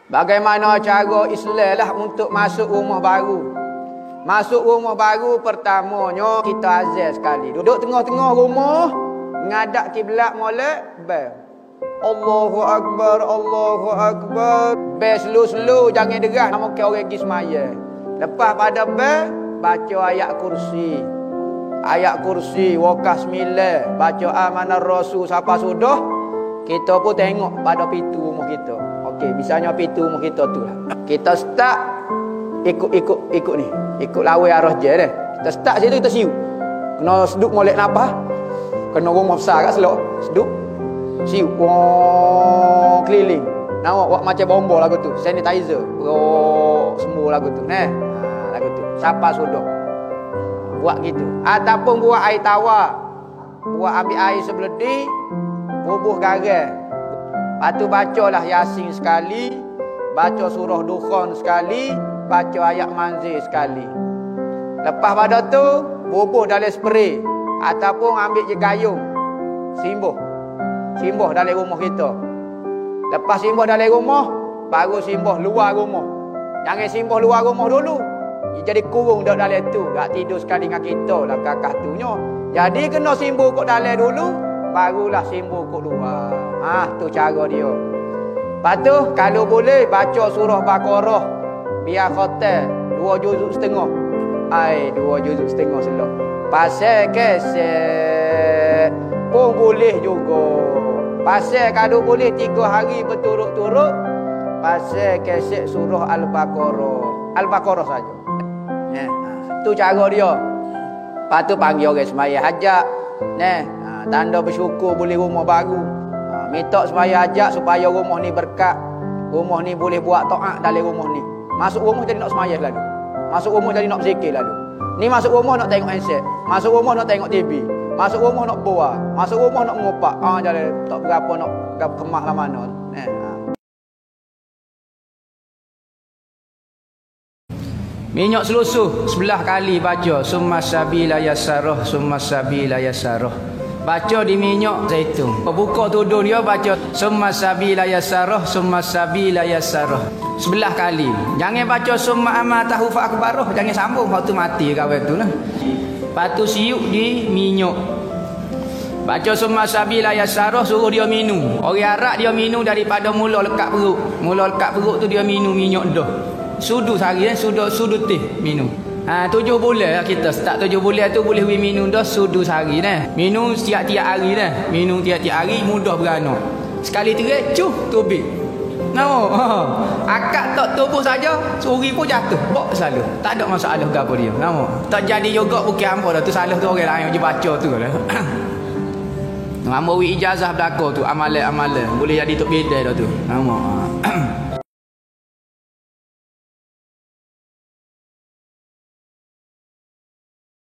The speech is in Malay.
Bagaimana cara Islam lah untuk masuk rumah baru. Masuk rumah baru pertamanya kita azan sekali. Duduk tengah-tengah rumah, ngadap kiblat molek, bel. Allahu Akbar, Allahu Akbar. Bel slow-slow, jangan derah nama ke orang pergi semaya. Lepas pada bel, baca ayat kursi. Ayat kursi, wakas sembilan. Baca amanah rasul siapa sudah. Kita pun tengok pada pintu rumah kita. Okey, misalnya pintu rumah kita tu lah. Kita start ikut ni. Ikut lawan arah je dah. Kita start situ kita siu. Kena seduk molek nabah. Kena rumah besar kat selok. Seduk. Siu. Wah, keliling. Nampak buat macam bomba lagu tu. Sanitizer. Bro, semua lagu tu. Lagu tu. Siapa sudah. Buat gitu. Ataupun buat air tawar. Buat ambil air sebeledi. Bubuh garam. Lepas tu bacalah Yasin sekali. Baca surah Dukhan sekali. Baca ayat manzil sekali. Lepas pada tu bubuh dalam spray. Ataupun ambil je gayung. Simbuh dalam rumah kita. Lepas simbuh dalam rumah, baru simbuh luar rumah. Jangan simbuh luar rumah dulu. Jadi kurung duduk dalam tu. Tak tidur sekali dengan kita lah kakak tunya. Jadi kena simbuh kat dalam dulu. Barulah simbuh kat luar. Tu cara dia. Lepas tu kalau boleh baca surah Baqarah. Biar khotel 2 juzuk setengah. 2 juzuk setengah selok. Pasal keset pun boleh juga. Pasal kalau boleh 3 hari berturut-turut. Pasal keset surah Al-Baqarah. Al-Baqarah saja. Tu cara dia. Lepas tu panggil orang semaya hajat. Tanda bersyukur boleh rumah baru. Minta semaya hajat supaya rumah ni berkat. Rumah ni boleh buat taat dalam rumah ni. Masuk rumah jadi nak semaya lalu. Masuk rumah jadi nak berzikir lalu. Ni masuk rumah nak tengok handset. Masuk rumah nak tengok TV. Masuk rumah nak buat. Masuk rumah nak mengopak. Jadi tak berapa nak kemah lah mana. Minyak selusuh sebelah kali baca summa sabila yasarah summa sabila yasarah. Baca di minyak zaitun. Buka tudung dia baca summa sabila yasarah summa sabila yasarah. Sebelah kali. Jangan baca summa amatahu fa akbarah. Jangan sambung waktu mati kawan tu lah. Lepas tu siup di minyak. Baca summa sabila yasarah suruh dia minum. Orang Arab dia minum daripada mula lekat perut. Mula lekat perut tu dia minum minyak dah. Sudu sehari sudu teh minum. 7 bulan kita start 7 bulan tu boleh minum dah sudu sehari dah. Minum tiap-tiap hari dah. Minum tiap-tiap hari mudah beranak. Sekali terik tubik. Akak tak tubuh saja suri pun jatuh. Bok selalu. Tak ada masalah ke apa dia. Tak jadi juga bukan apa dah tu salah tu orang lain je baca tu lah. Ambil ijazah belakang tu amalan-amalan boleh jadi tok bedai dah tu.